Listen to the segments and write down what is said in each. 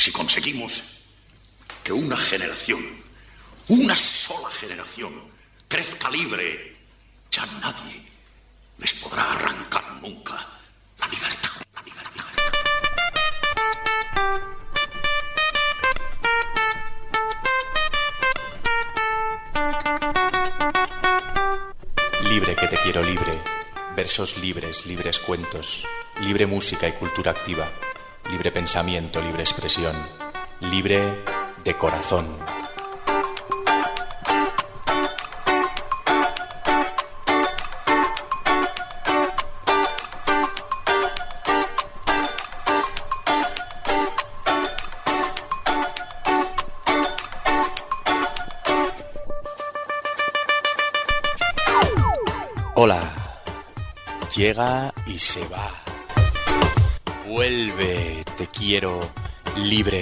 Si conseguimos que una generación, una sola generación, crezca libre, ya nadie les podrá arrancar nunca la libertad. La libertad. Libre que te quiero libre, versos libres, libres cuentos, libre música y cultura activa, libre pensamiento, libre expresión, libre de corazón. Hola, llega y se va. Vuelve, te quiero libre.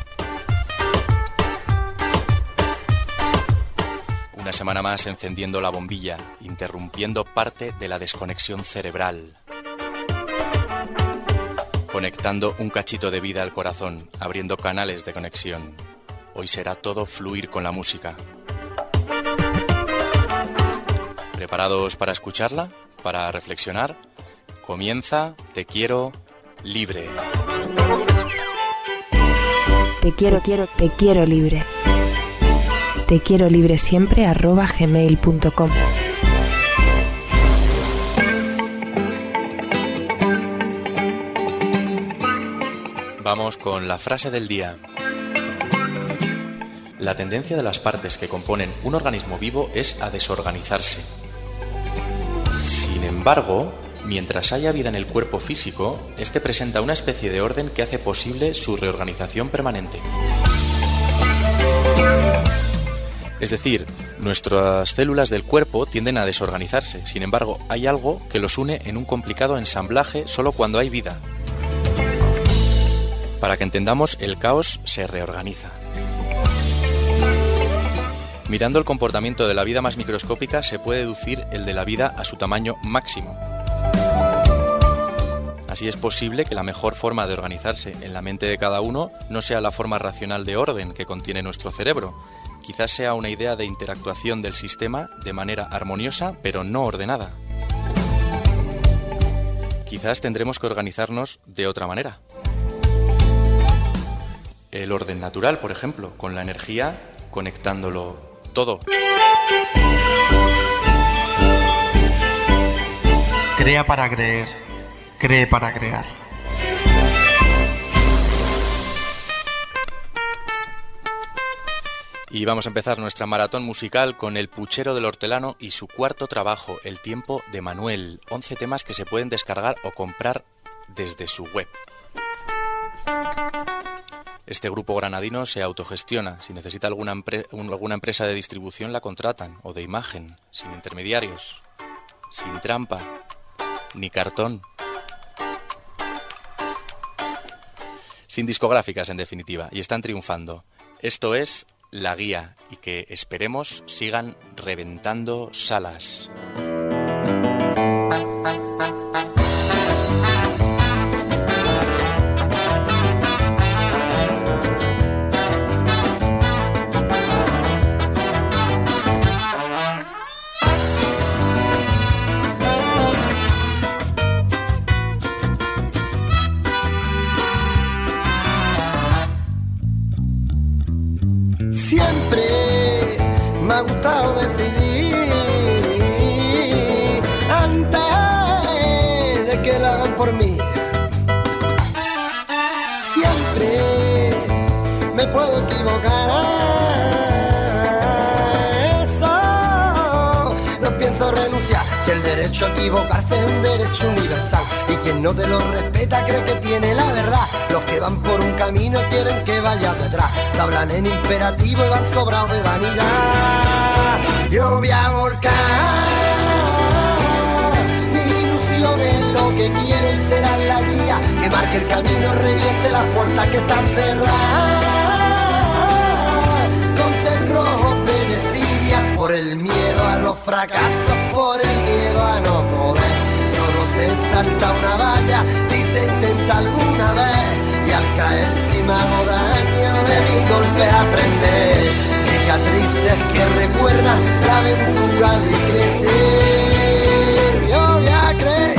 Una semana más encendiendo la bombilla, interrumpiendo parte de la desconexión cerebral. Conectando un cachito de vida al corazón, abriendo canales de conexión. Hoy será todo fluir con la música. ¿Preparados para escucharla? ¿Para reflexionar? Comienza Te quiero libre. Te quiero libre. Te quiero libre siempre @gmail.com. Vamos con la frase del día. La tendencia de las partes que componen un organismo vivo es a desorganizarse. Sin embargo, mientras haya vida en el cuerpo físico, este presenta una especie de orden que hace posible su reorganización permanente. Es decir, nuestras células del cuerpo tienden a desorganizarse, sin embargo, hay algo que los une en un complicado ensamblaje solo cuando hay vida. Para que entendamos, el caos se reorganiza. Mirando el comportamiento de la vida más microscópica se puede deducir el de la vida a su tamaño máximo. Así es posible que la mejor forma de organizarse en la mente de cada uno no sea la forma racional de orden que contiene nuestro cerebro. Quizás sea una idea de interactuación del sistema de manera armoniosa pero no ordenada. Quizás tendremos que organizarnos de otra manera. El orden natural, por ejemplo, con la energía conectándolo todo. Crea para creer, cree para crear. Y vamos a empezar nuestra maratón musical con El Puchero del Hortelano y su cuarto trabajo, El Tiempo de Manuel. 11 temas que se pueden descargar o comprar desde su web. Este grupo granadino se autogestiona. Si necesita alguna empresa de distribución, la contratan, o de imagen, sin intermediarios, sin trampa, ni cartón. Sin discográficas, en definitiva, y están triunfando. Esto es La Guía, y que esperemos sigan reventando salas. Siempre me ha gustado decidir antes de que lo hagan por mí. Siempre me puedo equivocar, eso no pienso renunciar. Que el derecho a equivocarse es un derecho universal, y quien no te lo respeta cree que tiene la verdad. Los que van por un camino quieren que vayas detrás, te hablan en imperativo y van sobrados de vanidad. Yo voy a volcar mi ilusión en lo que quiero y será la guía que marque el camino, reviente las puertas que están cerradas con cerrojos de desidia, por el miedo a los fracasos, por el miedo a no poder. Solo se salta una valla si se intenta alguna vez, y al caer sin mamorar aprenderé. Cicatrices que recuerdan la aventura de crecer. Yo voy a crecer.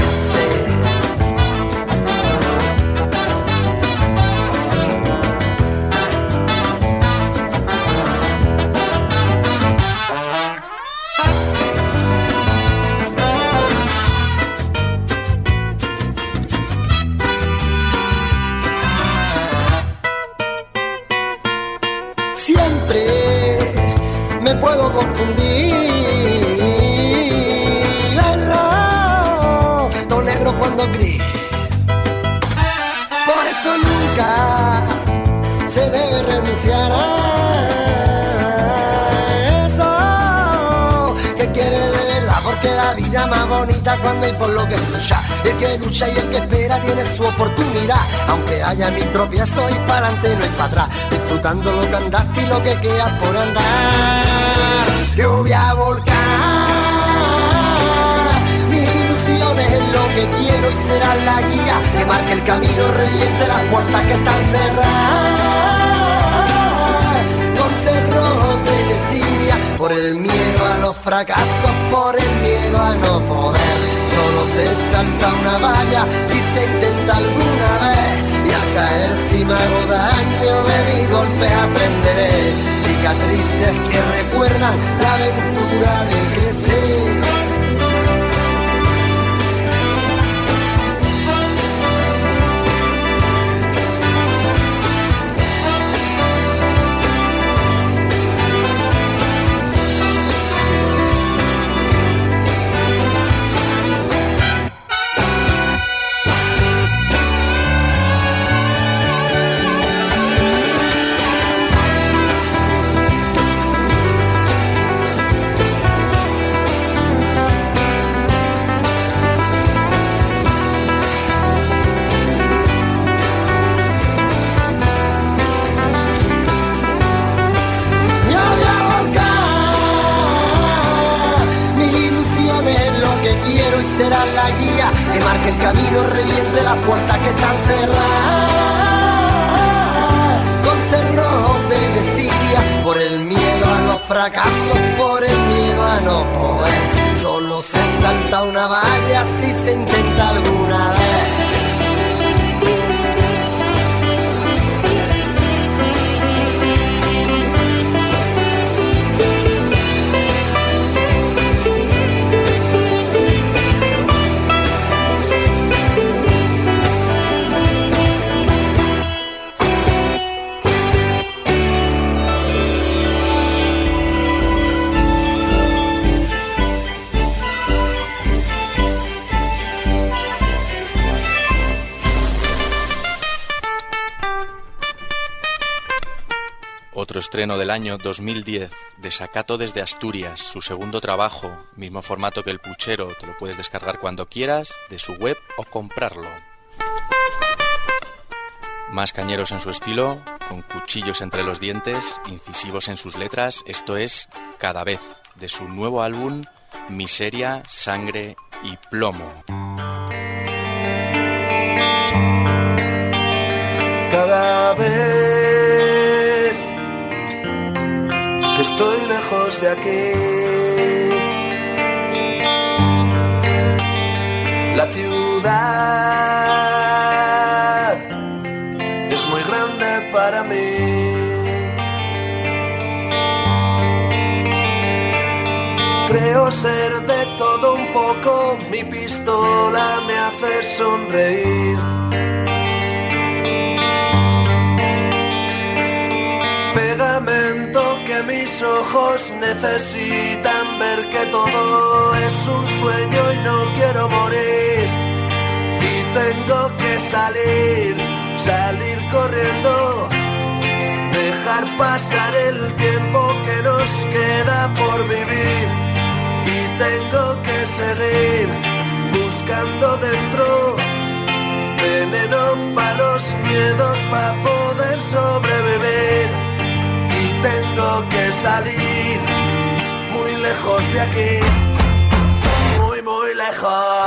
Me puedo confundir, verlo todo negro cuando gris. Por eso nunca se debe renunciar a eso que quiere de verdad, porque la vida más bonita cuando hay por lo que luchar. El que lucha y el que espera tiene su oportunidad, aunque haya mil tropiezos y para adelante no hay para atrás, disfrutando lo que andaste y lo que queda por andar. Yo voy a volcar mis ilusiones en lo que quiero y será la guía que marque el camino, reviente las puertas que están cerradas con cerrojos de desidia, por el miedo a los fracasos, por el miedo a no poder. Solo se salta una valla si se intenta alguna vez, y al caer si me hago daño de mis golpes aprenderé. Cicatrices que recuerdan la aventura de crecer. Será la guía que marque el camino, reviente las puertas que están cerradas con cerrojos de desidia, por el miedo a los fracasos, por el miedo a no poder. Solo se salta una valla si se intenta alguna vez. Otro estreno del año 2010, Desacato desde Asturias, su segundo trabajo, mismo formato que El Puchero, te lo puedes descargar cuando quieras, de su web o comprarlo. Más cañeros en su estilo, con cuchillos entre los dientes, incisivos en sus letras, esto es Cada vez, de su nuevo álbum Miseria, Sangre y Plomo. Cada vez que estoy lejos de aquí, la ciudad es muy grande para mí. Creo ser de todo un poco, mi pistola me hace sonreír. Pegamento que mis ojos necesitan ver que todo es un sueño y no quiero morir. Y tengo que salir corriendo, dejar pasar el tiempo que nos queda por vivir. Y tengo que seguir buscando dentro veneno para los miedos, para poder sobrevivir. Y tengo que salir muy lejos de aquí, muy, muy lejos.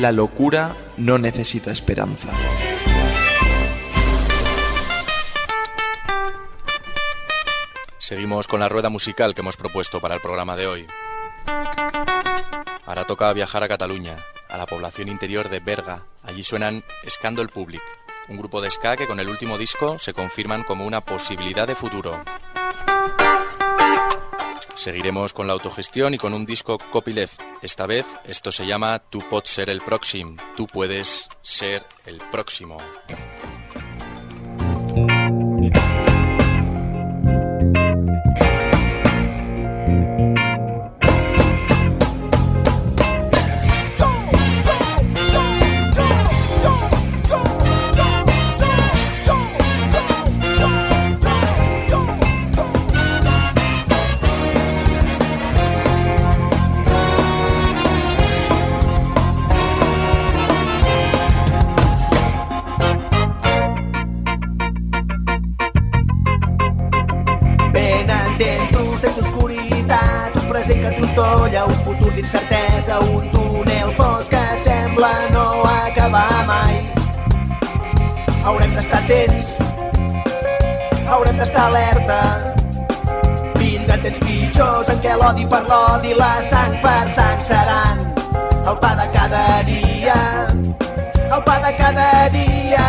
La locura no necesita esperanza. Seguimos con la rueda musical que hemos propuesto para el programa de hoy. Ahora toca viajar a Cataluña, a la población interior de Berga. Allí suenan Escàndol Públic, un grupo de ska que con el último disco se confirman como una posibilidad de futuro. Seguiremos con la autogestión y con un disco copyleft. Esta vez esto se llama Tu pots ser el pròxim. Tú puedes ser el próximo. Un futur d'incertesa, un túnel fosc que sembla no acabar mai. Haurem d'estar atents, haurem d'estar alerta. Vindran temps pitjors en què l'odi per l'odi, la sang per sang seran el pa de cada dia, el pa de cada dia.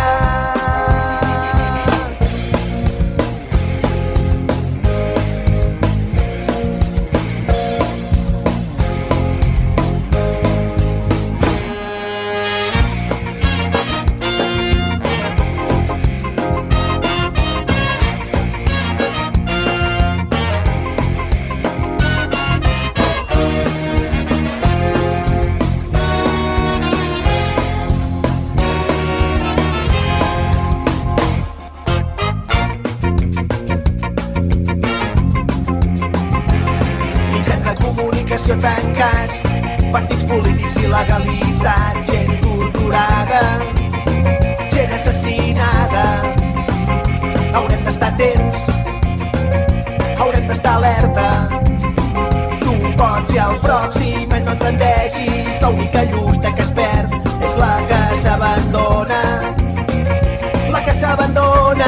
Tancats, partits polítics il·legalitzats, gent torturada, gent assassinada. Haurem d'estar atents, haurem d'estar alerta. Tu pots ser el pròxim, no et rendeixis. L'única lluita que es perd és la que s'abandona, la que s'abandona.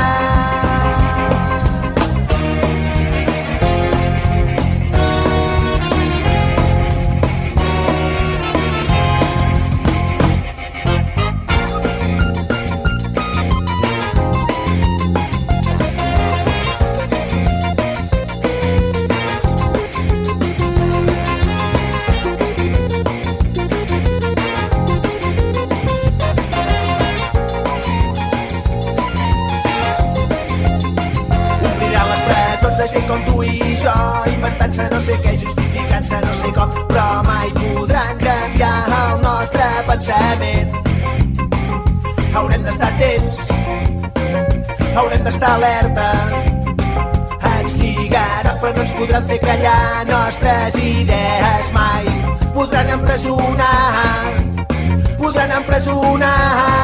Gent com tu i jo, inventant-se no sé què, justificant-se no sé com, però mai podran canviar el nostre pensament. Haurem d'estar atents, haurem d'estar alerta. Ens lligaran però no ens podran fer callar, nostres idees mai podran empresonar, podran empresonar.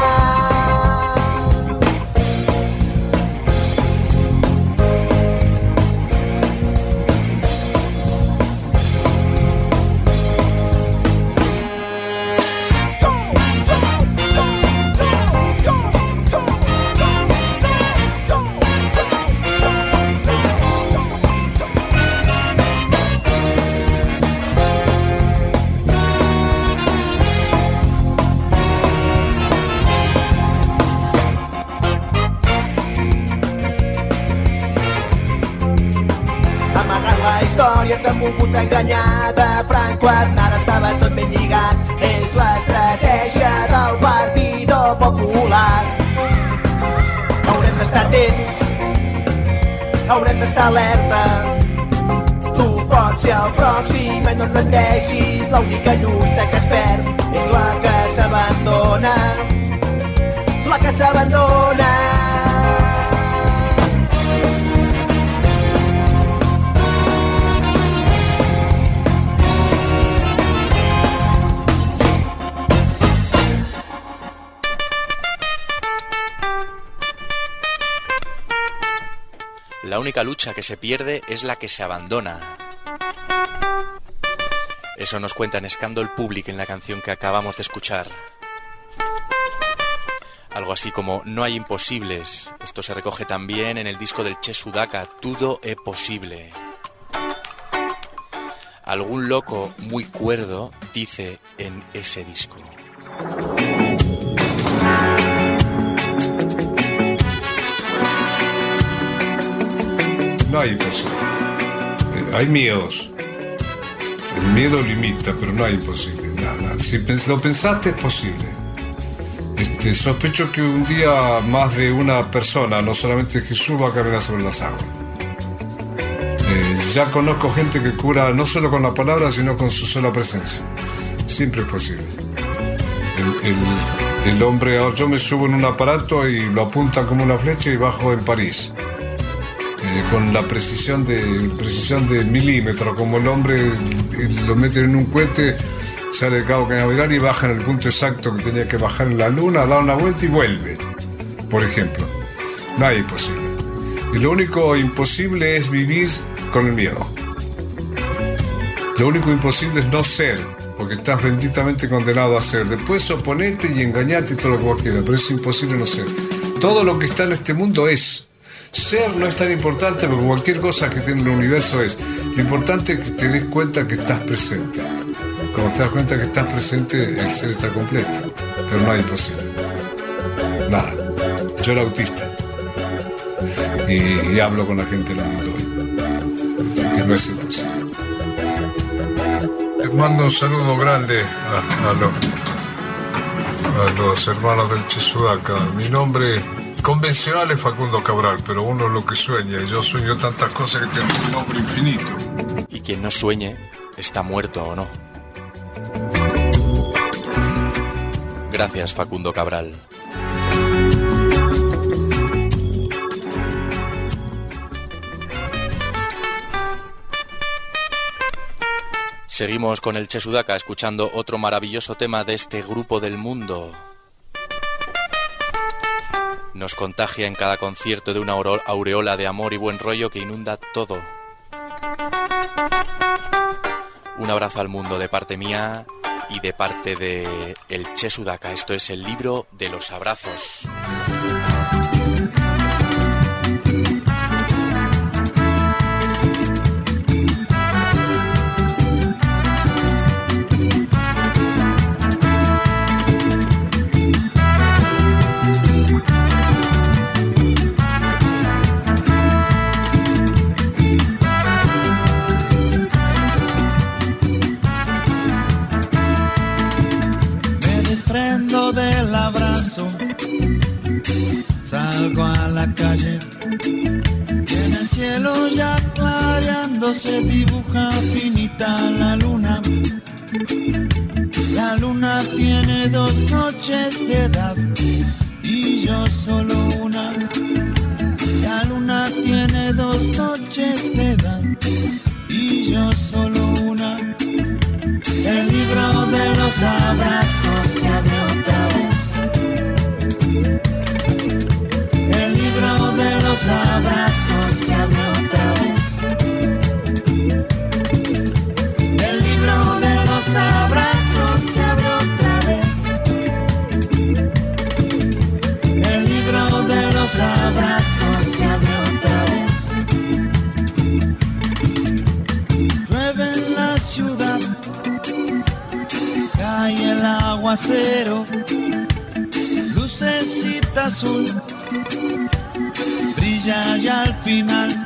Ens han volgut enganyar, de Franco Aznar estava tot ben lligat. És l'estratègia del Partido Popular. Haurem d'estar atents, haurem d'estar alerta. Tu pots ser el pròxim, no et rendeixis. L'única lluita que es perd és la que s'abandona, la que s'abandona. La única lucha que se pierde es la que se abandona. Eso nos cuenta en Scandal Public en la canción que acabamos de escuchar. Algo así como no hay imposibles. Esto se recoge también en el disco del Che Sudaka, Tudo é Possible. Algún loco muy cuerdo dice en ese disco. No hay imposible. Hay miedos. El miedo limita, pero no hay imposible. Nada. Si lo pensaste, es posible. Sospecho que un día más de una persona, no solamente Jesús, va a caminar sobre las aguas. Ya conozco gente que cura no solo con la palabra, sino con su sola presencia. Siempre es posible. El hombre, yo me subo en un aparato y lo apuntan como una flecha y bajo en París. Con la precisión de milímetro, como el hombre lo mete en un cohete, sale de Cabo Cañaveral y baja en el punto exacto que tenía que bajar en la luna, da una vuelta y vuelve, por ejemplo. No hay imposible. Y lo único imposible es vivir con el miedo. Lo único imposible es no ser, porque estás benditamente condenado a ser. Después oponete y engañate y todo lo que vos quieras, pero es imposible no ser. Todo lo que está en este mundo es. Ser no es tan importante porque cualquier cosa que tiene el universo es. Lo importante es que te des cuenta que estás presente. Cuando te das cuenta que estás presente, el ser está completo. Pero no hay imposible. Nada. Yo era autista. Y hablo con la gente del mundo hoy. Así que no es imposible. Les mando un saludo grande a los hermanos del Che Sudaka. Mi nombre convencional es Facundo Cabral, pero uno es lo que sueña. Y yo sueño tantas cosas que tengo un nombre infinito. Y quien no sueñe, está muerto o no. Gracias, Facundo Cabral. Seguimos con el Che Sudaka escuchando otro maravilloso tema de este grupo del mundo. Nos contagia en cada concierto de una aureola de amor y buen rollo que inunda todo. Un abrazo al mundo de parte mía y de parte de el Che Sudaka. Esto es el libro de los abrazos. Del abrazo, salgo a la calle y en el cielo ya clareando se dibuja finita la luna. La luna tiene 2 noches de edad y yo solo una. La luna tiene 2 noches de edad y yo solo una. El libro de los abrazos se abrió otra vez. El libro de los abrazos se abrió otra vez. El libro de los abrazos se abrió otra vez. El libro de los abrazos se abrió otra vez. Llueve en la ciudad, cae el aguacero, lucecita azul, brilla ya al final.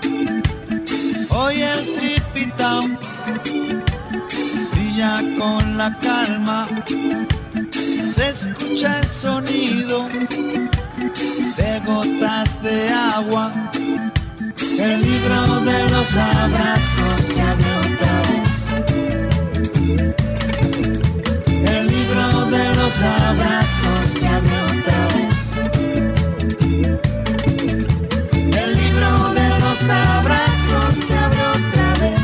Hoy el tripitao brilla con la calma, se escucha el sonido de gotas de agua. El libro de los abrazos se abrió otra vez. El libro de los abrazos se abrió otra vez. El libro de los abrazos se abrió otra vez.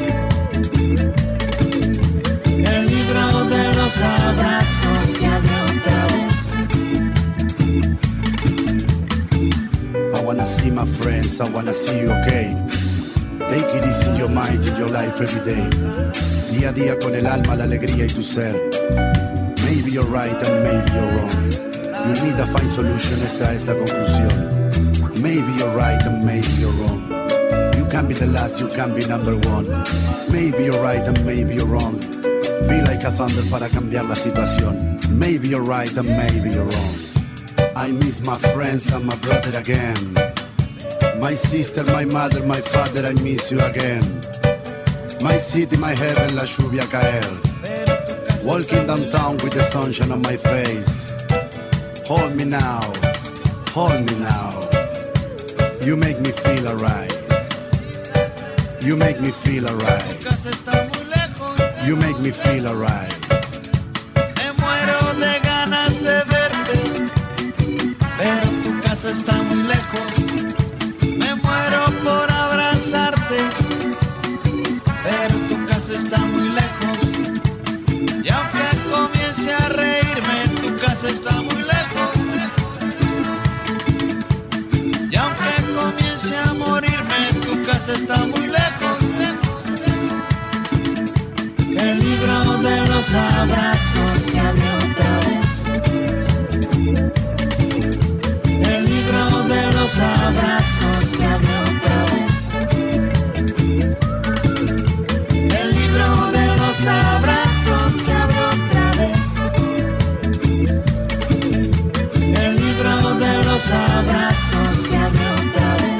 El libro de los abrazos se abrió otra vez. I wanna see my friends, I wanna see you okay. Take it easy in your mind, in your life every day. día a día con el alma, la alegría y tu ser. Maybe you're right and maybe you're wrong. You need to find solution, esta es la conclusión. Maybe you're right and maybe you're wrong. You can be the last, you can be number one. Maybe you're right and maybe you're wrong. Be like a thunder para cambiar la situación. Maybe you're right and maybe you're wrong. I miss my friends and my brother again. My sister, my mother, my father, I miss you again. My city, my heaven, la lluvia caer. Walking downtown with the sunshine on my face. Hold me now, hold me now. You make me feel alright. You make me feel alright. You make me feel alright. Me muero de ganas de verte, pero tu casa está muy lejos. Me muero por abrazarte, pero tu casa está muy lejos. Y aunque comience a reírme, tu casa está muy lejos. Y aunque comience a morirme, tu casa está muy lejos. El libro de los abrazos se abrió otra vez. El libro de los abrazos se abrió otra vez. El libro de los abrazos se abrió otra vez. El libro de los abrazos se abrió otra vez.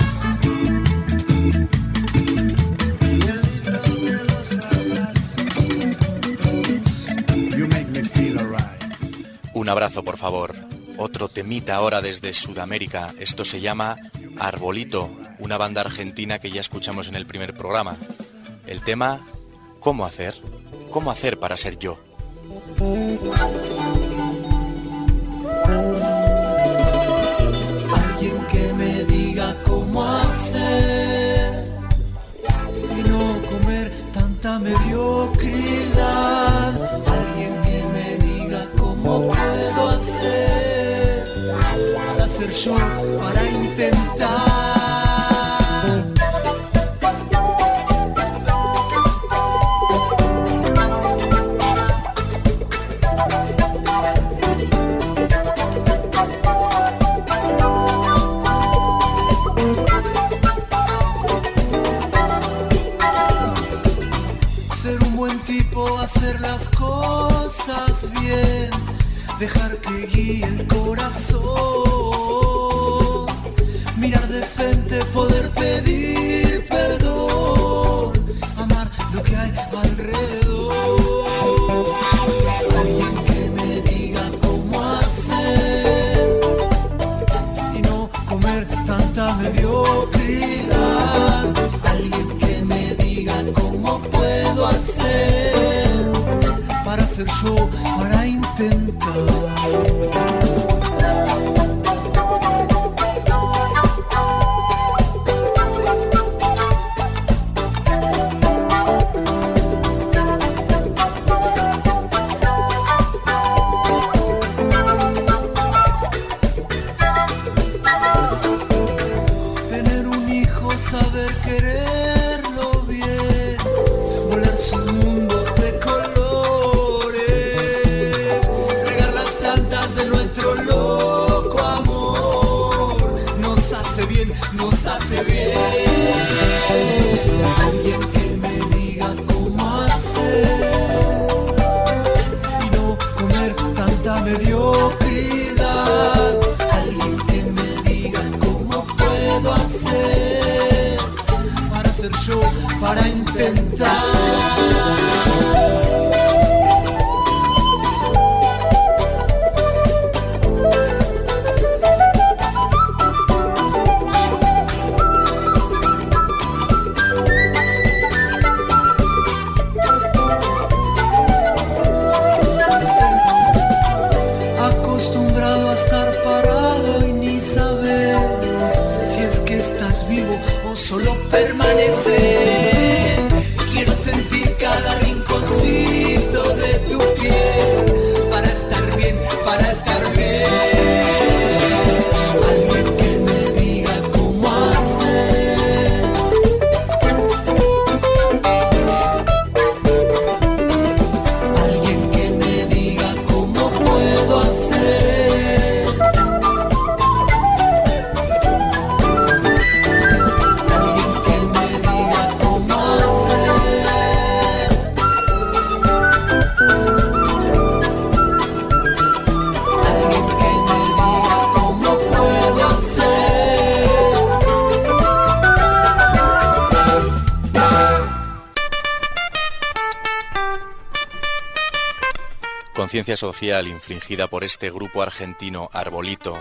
Un abrazo, por favor. Otro temita ahora desde Sudamérica. Esto se llama Arbolito, una banda argentina que ya escuchamos en el primer programa. El tema, ¿cómo hacer? ¿Cómo hacer para ser yo? Alguien que me diga cómo hacer y no comer tanta mediocridad. Alguien que me diga cómo puedo hacer para ser yo, para intentar. Hacer las cosas bien, dejar que guíe el corazón, mirar de frente, poder pedir perdón, amar lo que hay alrededor. Alguien que me diga cómo hacer y no comer tanta mediocridad. Alguien que me diga cómo puedo hacer para ser yo, para intentar. Tener un hijo, saber quererlo bien, volar su mundo de color. Nos hace bien. Alguien que me diga cómo hacer y no comer tanta mediocridad. Alguien que me diga cómo puedo hacer para ser yo, para intentar. conciencia social infligida por este grupo argentino Arbolito.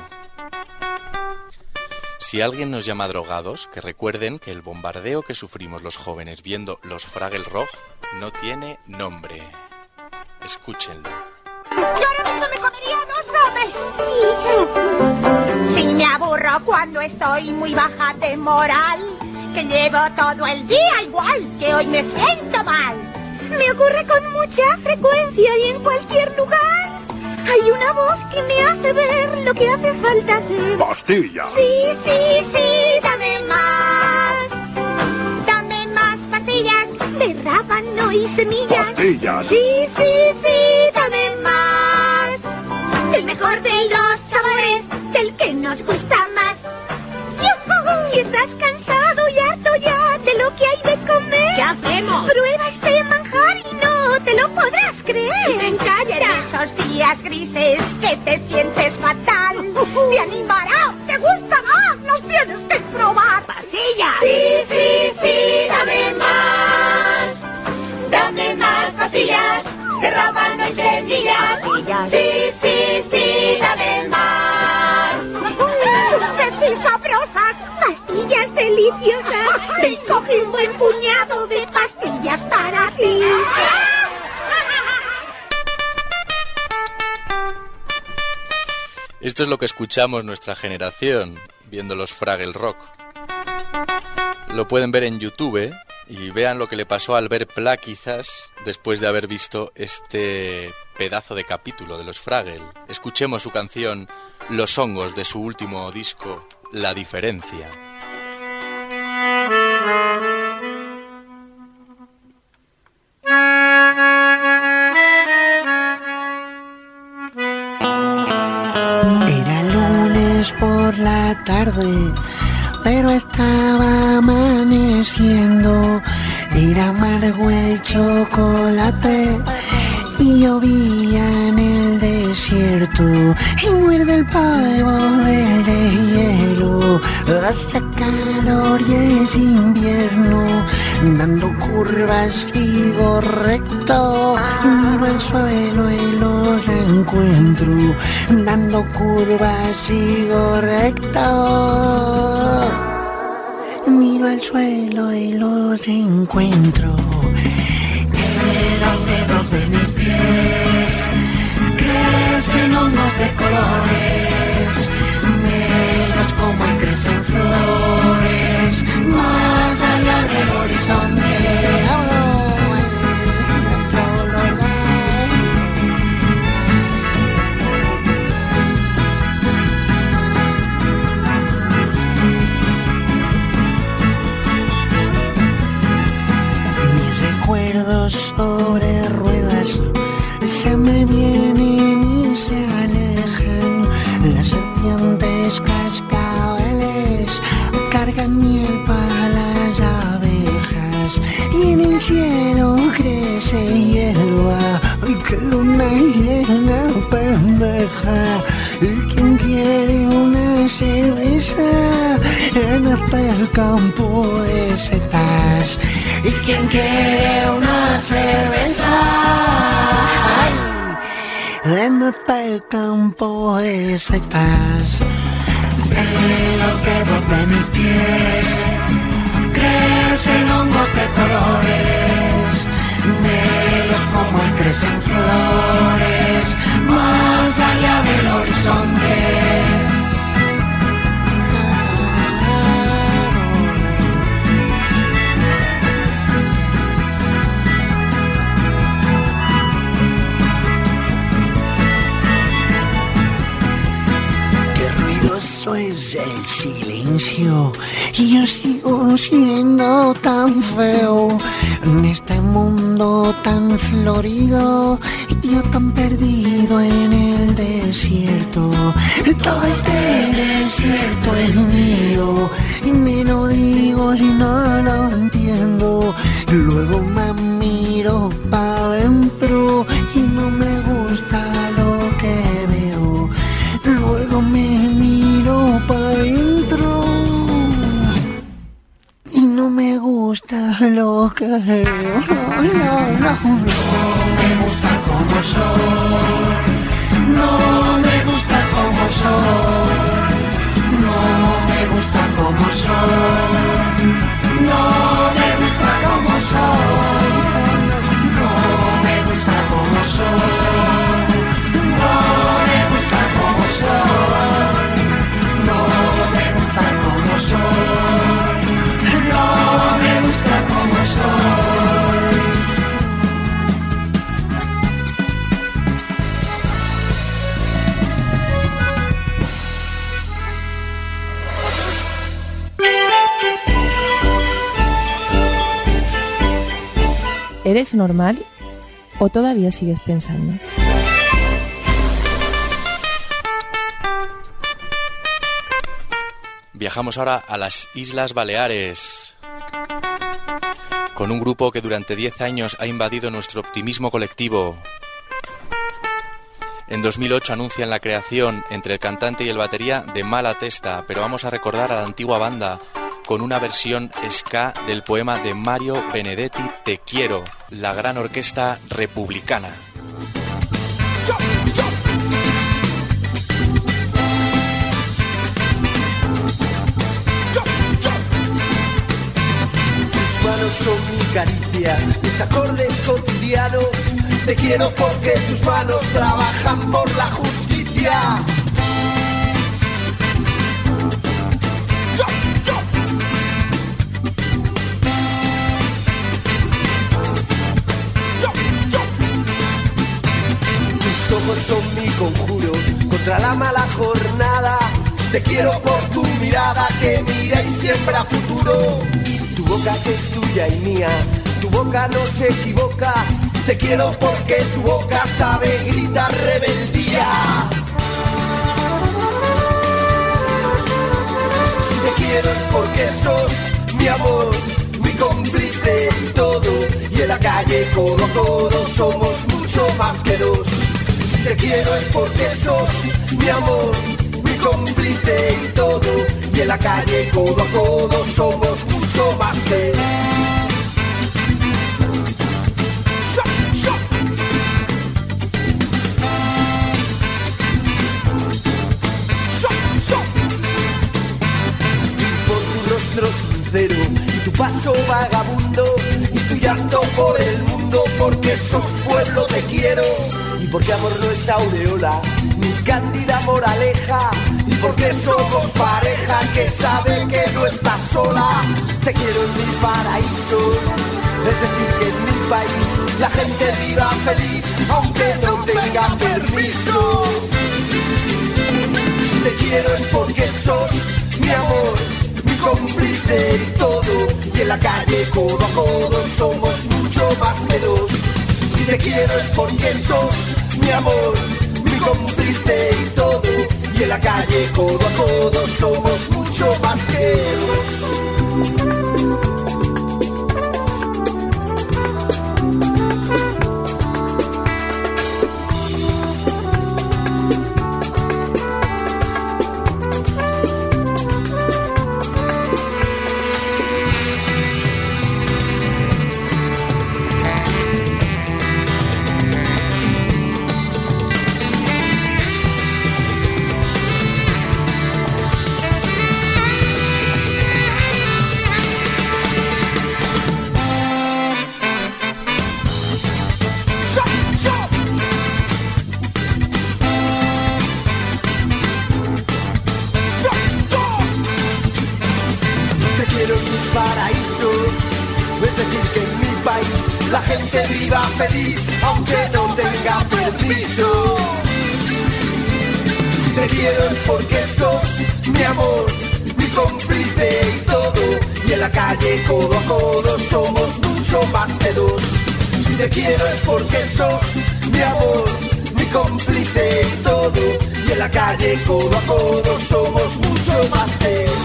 Si alguien nos llama drogados, que recuerden que el bombardeo que sufrimos los jóvenes viendo los Fraggle Rock no tiene nombre. Escúchenlo. Yo ahora mismo me comería 2 o 3. Sí, me aburro cuando estoy muy baja de moral, que llevo todo el día igual, que hoy me siento mal. Me ocurre con mucha frecuencia y en cualquier lugar. Hay una voz que me hace ver lo que hace falta hacer. ¡Pastilla! Sí, sí, sí, dame más. Dame más pastillas de rábano y semillas. ¡Pastillas! Sí, sí, sí, dame más. El mejor de los sabores, del que nos gusta más. ¡Yujú! Si estás cansado y harto ya de lo que hay de comer, ¿qué hacemos? Prueba este manjar y no te lo podrás creer. ¡Me encanta! En esos días grises que te sientes fatal, te animará, te gusta más, nos tienes que probar. ¡Pastillas! Sí, sí, sí, dame más. Dame más pastillas de rábano y semillas. Sí, sí, sí, dame más. Dulces y sabrosas, pastillas deliciosas. Te coge un buen puñado de pastillas para ti. Esto es lo que escuchamos nuestra generación viendo los Fraggle Rock. Lo pueden ver en YouTube y vean lo que le pasó a Albert Pla quizás después de haber visto este pedazo de capítulo de los Fraggle. Escuchemos su canción Los hongos de su último disco, La diferencia. Era lunes por la tarde, pero estaba amaneciendo. Era amargo el chocolate y llovía en el desierto. Y muerde el polvo del deshielo. Hace calor y es invierno. Dando curvas sigo recto. Miro el suelo y los encuentro. Dando curvas sigo recto. Miro al suelo y los encuentro. En los dedos de mis pies crecen hongos de colores. Me los como y crecen flores más allá del horizonte. Sobre ruedas se me vienen y se alejan. Las serpientes cascabeles cargan miel para las abejas. Y en el cielo crece hierba. ¡Ay, qué luna llena pendeja! ¿Y quién quiere una cerveza en este campo de setas? ¿Y quién quiere una cerveza? Ay, en este campo de setas. En los dedos de mis pies crecen hongos de colores. Me los como y crecen flores más allá del horizonte. Es el silencio y yo sigo siendo tan feo en este mundo tan florido y yo tan perdido en el desierto. Todo este desierto es mío y me lo digo y no lo entiendo. Luego me miro para adentro y no me gusta lo que veo. Luego me miro para adentro y no me gusta lo que veo. No me gusta como soy. No me gusta como soy. No me gusta como soy. No me gusta como soy. No me gusta como soy. No me gusta como soy. No me gusta como soy. No me gusta como soy. ¿Eres normal o todavía sigues pensando? Viajamos ahora a las Islas Baleares, con un grupo que durante 10 años ha invadido nuestro optimismo colectivo. En 2008 anuncian la creación entre el cantante y el batería de Mala Testa, pero vamos a recordar a la antigua banda con una versión ska del poema de Mario Benedetti, Te quiero, la gran orquesta republicana. Tus manos son mi caricia, mis acordes cotidianos. Te quiero porque tus manos trabajan por la justicia. Tus ojos son mi conjuro contra la mala jornada. Te quiero por tu mirada que mira y siembra futuro. Tu boca que es tuya y mía, tu boca no se equivoca. Te quiero porque tu boca sabe gritar rebeldía. Si te quiero es porque sos mi amor, mi cómplice y todo. Y en la calle codo a codo somos mucho más que dos. Si te quiero es porque sos mi amor, mi cómplice y todo. Y en la calle codo a codo somos mucho más que dos. Sincero, y tu paso vagabundo y tu llanto por el mundo, porque sos pueblo te quiero y porque amor no es aureola ni cándida moraleja, y porque somos pareja que sabe que no estás sola. Te quiero en mi paraíso, es decir que en mi país la gente viva feliz aunque no tenga permiso. Si te quiero es porque sos mi amor, cómplice y todo, y en la calle codo a codo somos mucho más que dos. Si te quiero es porque sos mi amor, mi cómplice y todo, y en la calle codo a codo somos mucho más que dos. Feliz, aunque no tenga permiso. Si te quiero es porque sos mi amor, mi cómplice y todo, y en la calle codo a codo somos mucho más que dos. Si te quiero es porque sos mi amor, mi cómplice y todo, y en la calle codo a codo somos mucho más que dos.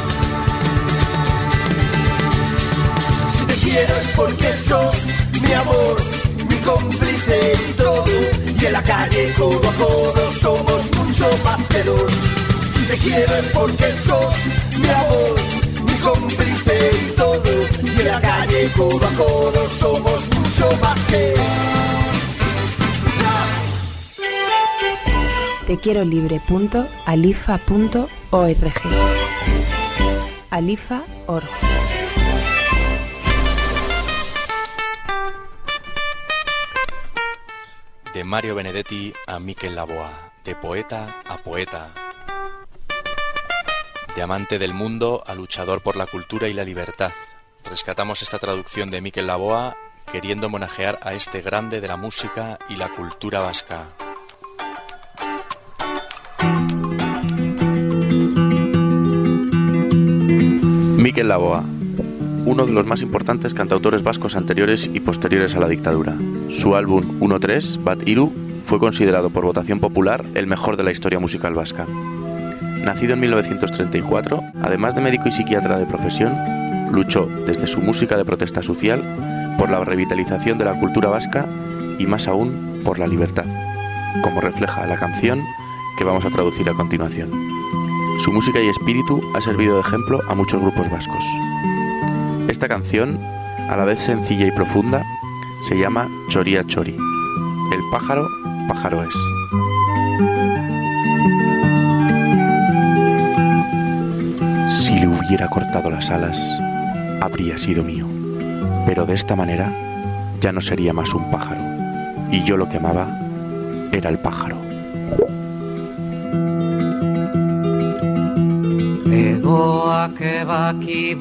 Si te quiero es porque sos mi amor, mi cómplice y todo, y en la calle codo a codo somos mucho más que dos. Si te quiero es porque sos mi amor, mi cómplice y todo, y en la calle codo a codo somos mucho más que dos. tequierolibre.alifa.org. Alifa.org. De Mario Benedetti a Miquel Laboa, de poeta a poeta. De amante del mundo a luchador por la cultura y la libertad. Rescatamos esta traducción de Miquel Laboa queriendo homenajear a este grande de la música y la cultura vasca. Miquel Laboa, uno de los más importantes cantautores vascos anteriores y posteriores a la dictadura. Su álbum 1-3, Bat Iru, fue considerado por votación popular el mejor de la historia musical vasca. Nacido en 1934, además de médico y psiquiatra de profesión, luchó desde su música de protesta social por la revitalización de la cultura vasca y más aún por la libertad, como refleja la canción que vamos a traducir a continuación. Su música y espíritu ha servido de ejemplo a muchos grupos vascos. Esta canción, a la vez sencilla y profunda, se llama Choria Chori. El pájaro, pájaro es. Si le hubiera cortado las alas, habría sido mío. Pero de esta manera, ya no sería más un pájaro. Y yo lo que amaba era el pájaro. Egoak ebaki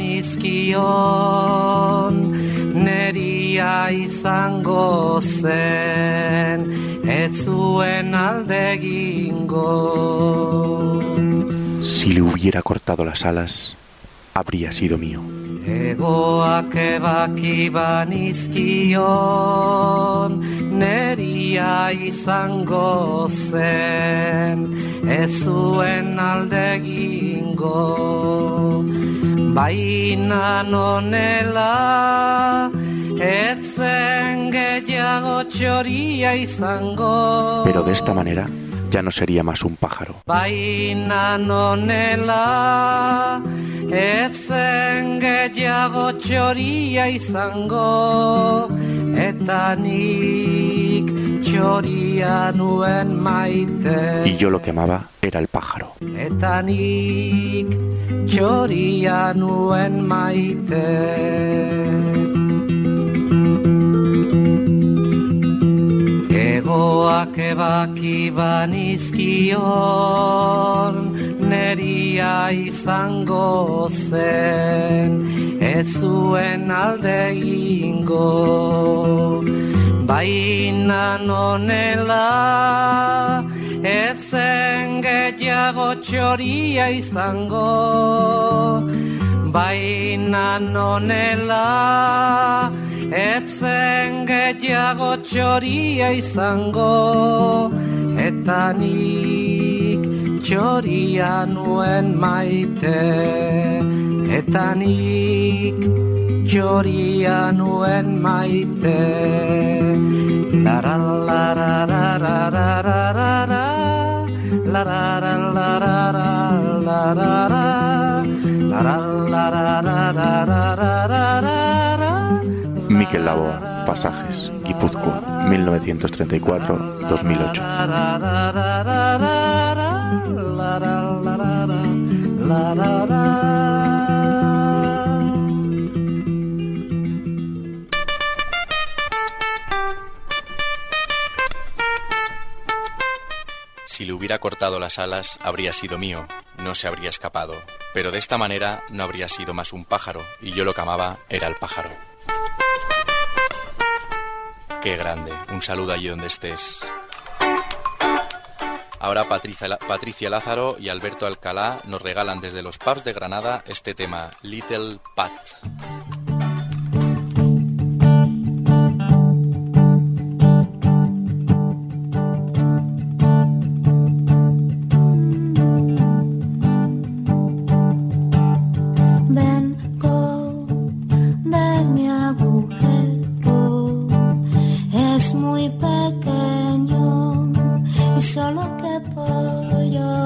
banizkion, neria izango zen, ez zuen alde egingo. Si le hubiera cortado las alas, habría sido mío. Egoak ebaki banizkion, neria izango zen, ez zuen alde egingo. Baina nonela, ez zen gehiago txoria izango. Pero de esta manera, ya no sería más un pájaro. Baina nonela, ez zen gehiago txoria izango, eta nik txoria nuen maite. Y yo lo que amaba era el pájaro. Eta nik txoria nuen maite. Egoak ebaki banizkion, neria izango zen, ez zuen alde egingo. Baina nonela, ez zen gehiago txoria izango. Baina nonela, ez zen gehiago txoria izango, eta nik txoria nuen maite, eta nik txoria nuen maite. Larararararararara, larararararararara, larararararararara. Miquel Laboa, Pasajes, Guipúzcoa, 1934-2008. Si le hubiera cortado las alas, habría sido mío, no se habría escapado. Pero de esta manera no habría sido más un pájaro, y yo lo que amaba era el pájaro. ¡Qué grande! Un saludo allí donde estés. Ahora Patricia Lázaro y Alberto Alcalá nos regalan desde los pubs de Granada este tema, Little Pat.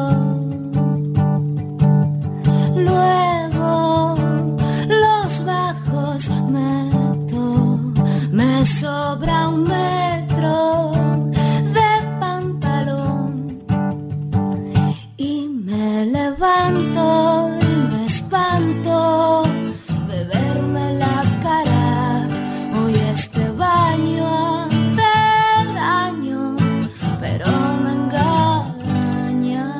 Luego los bajos me levanto y me espanto de verme la cara. Hoy este baño hace daño, pero me engaña.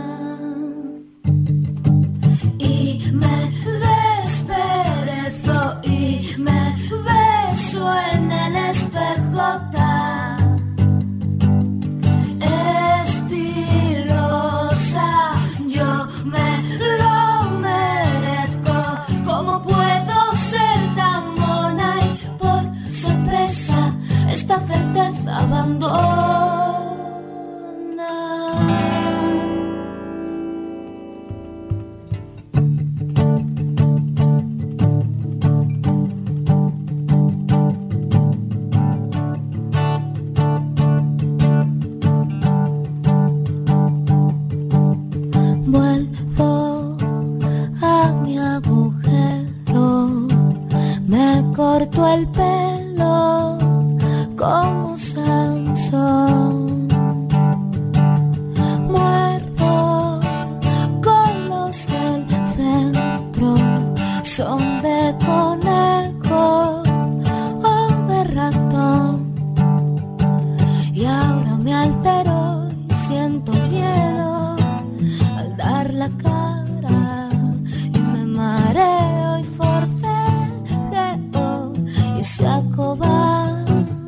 Y me desperezo y me beso en el espejo tan estilosa. Yo me lo merezco. ¿Cómo puedo ser tan mona? Y por sorpresa esta certeza abandona. Vuelvo a mi agujero, me corto el pelo como Sansón, muerdo con los del centro, son de conejo o de ratón, y ahora me altero y siento miedo al dar la cara, y me mareo y forcejeo y se acobarda.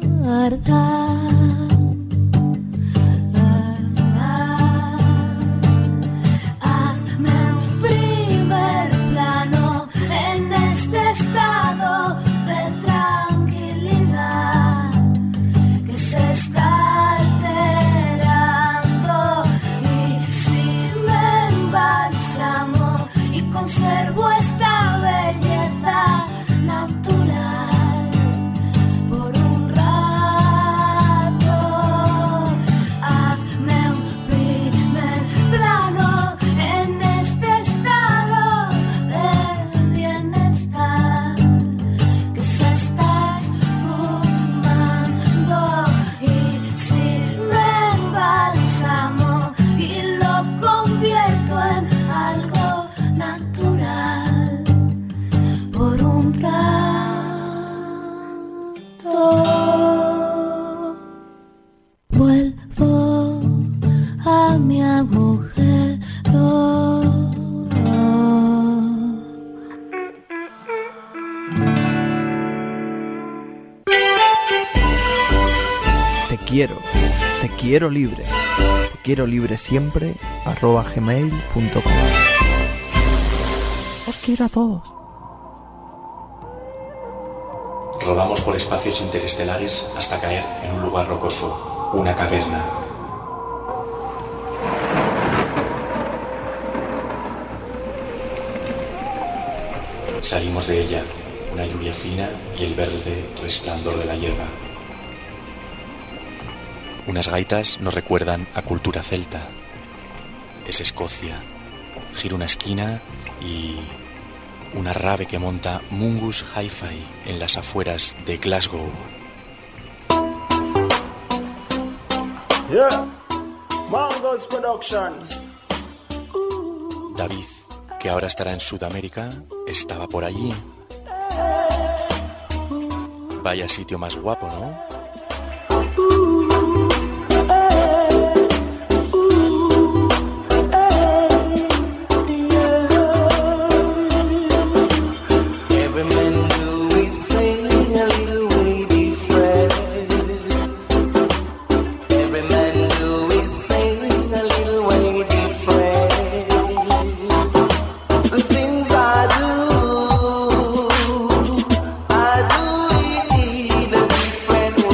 Hazme un primer plano en este estado de tranquilidad que se está alterando. Y si me embalsamo y conservo esta belleza natural por un rato, hazme un primer plano en este estado de bienestar que se está esfumando. Y si me embalsamo y lo convierto en algo natural por un rato, vuelvo a mi agujero. Te quiero libre. Te quiero libre siempre @gmail.com. Os quiero a todos. Rodamos por espacios interestelares hasta caer en un lugar rocoso, una caverna. Salimos de ella, una lluvia fina y el verde resplandor de la hierba. Unas gaitas nos recuerdan a cultura celta. Es Escocia. Giro una esquina y una rave que monta Mungus Hi-Fi en las afueras de Glasgow. Yeah, Mungus Production. David, que ahora estará en Sudamérica, estaba por allí. Vaya sitio más guapo, ¿no? I do it in a different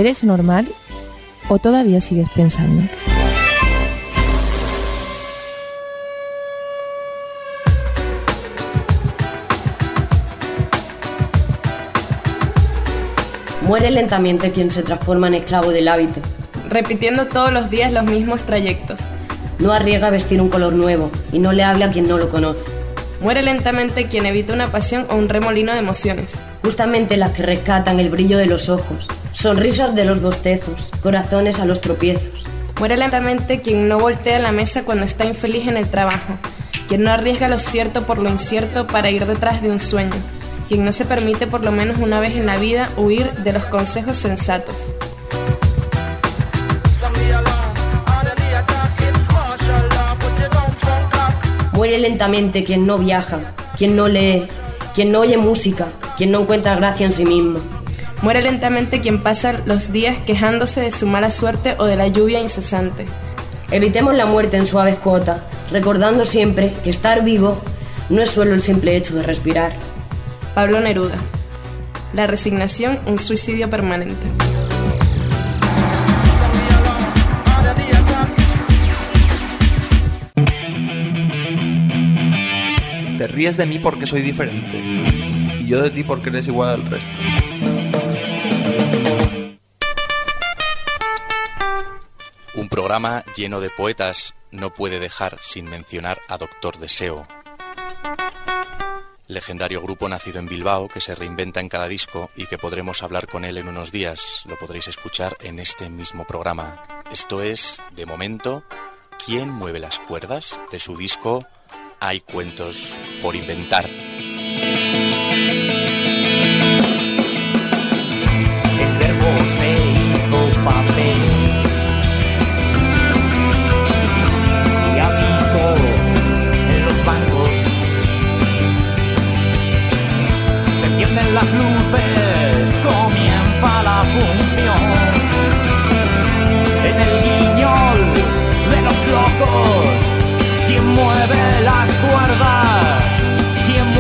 ¿Eres normal o todavía sigues pensando? Muere lentamente quien se transforma en esclavo del hábito, repitiendo todos los días los mismos trayectos. No arriesga a vestir un color nuevo y no le habla a quien no lo conoce. Muere lentamente quien evita una pasión o un remolino de emociones. Justamente las que rescatan el brillo de los ojos, sonrisas de los bostezos, corazones a los tropiezos. Muere lentamente quien no voltea la mesa cuando está infeliz en el trabajo, quien no arriesga lo cierto por lo incierto para ir detrás de un sueño, quien no se permite por lo menos una vez en la vida huir de los consejos sensatos. Muere lentamente quien no viaja, quien no lee, quien no oye música, quien no encuentra gracia en sí mismo. Muere lentamente quien pasa los días quejándose de su mala suerte o de la lluvia incesante. Evitemos la muerte en suaves cuotas, recordando siempre que estar vivo no es solo el simple hecho de respirar. Pablo Neruda. La resignación, un suicidio permanente. Te ríes de mí porque soy diferente y yo de ti porque eres igual al resto. Un programa lleno de poetas no puede dejar sin mencionar a Doctor Deseo. Legendario grupo nacido en Bilbao que se reinventa en cada disco y que podremos hablar con él en unos días. Lo podréis escuchar en este mismo programa. Esto es, de momento, ¿Quién mueve las cuerdas? De su disco Hay cuentos por inventar. El verbo se hizo papel y habitó en los bancos. Se encienden las luces, comienza la función. En el guiñol de los locos, ¿quién mueve las cuerdas? ¿Quién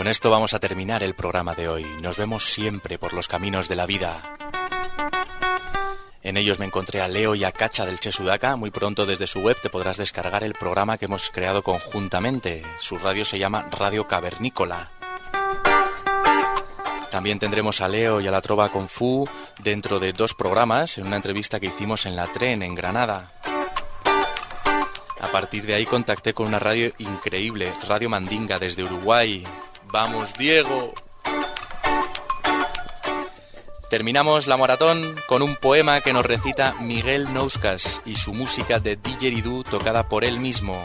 Con esto vamos a terminar el programa de hoy. Nos vemos siempre por los caminos de la vida. En ellos me encontré a Leo y a Cacha del Che Sudaca. Muy pronto desde su web te podrás descargar el programa que hemos creado conjuntamente. Su radio se llama Radio Cavernícola. También tendremos a Leo y a la Trova Kung Fu dentro de 2 programas en una entrevista que hicimos en la Tren, en Granada. A partir de ahí contacté con una radio increíble, Radio Mandinga desde Uruguay. ¡Vamos, Diego! Terminamos la maratón con un poema que nos recita Miguel Nouskas y su música de didgeridoo tocada por él mismo.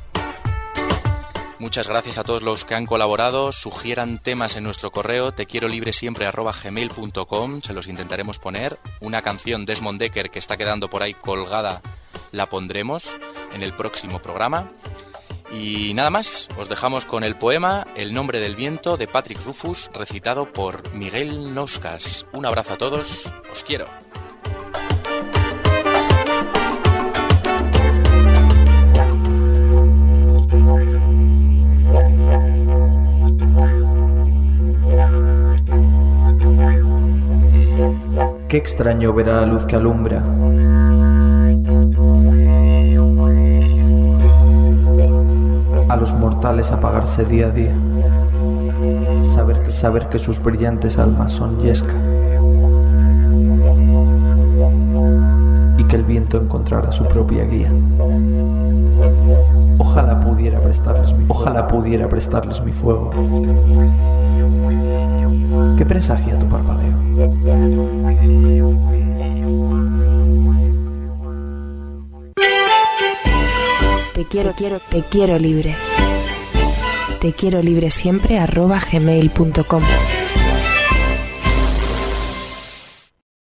Muchas gracias a todos los que han colaborado. Sugieran temas en nuestro correo tequierolibresiempre@gmail.com. Se los intentaremos poner. Una canción de Desmond Dekker que está quedando por ahí colgada la pondremos en el próximo programa. Y nada más, os dejamos con el poema El nombre del viento de Patrick Rufus, recitado por Miguel Nouskas. Un abrazo a todos, os quiero. Qué extraño ver a la luz que alumbra a los mortales apagarse día a día. Saber que sus brillantes almas son yesca y que el viento encontrará su propia guía. Ojalá pudiera prestarles mi fuego. ¿Qué presagia tu parpadeo? Te quiero libre. Te quiero libre siempre @gmail.com.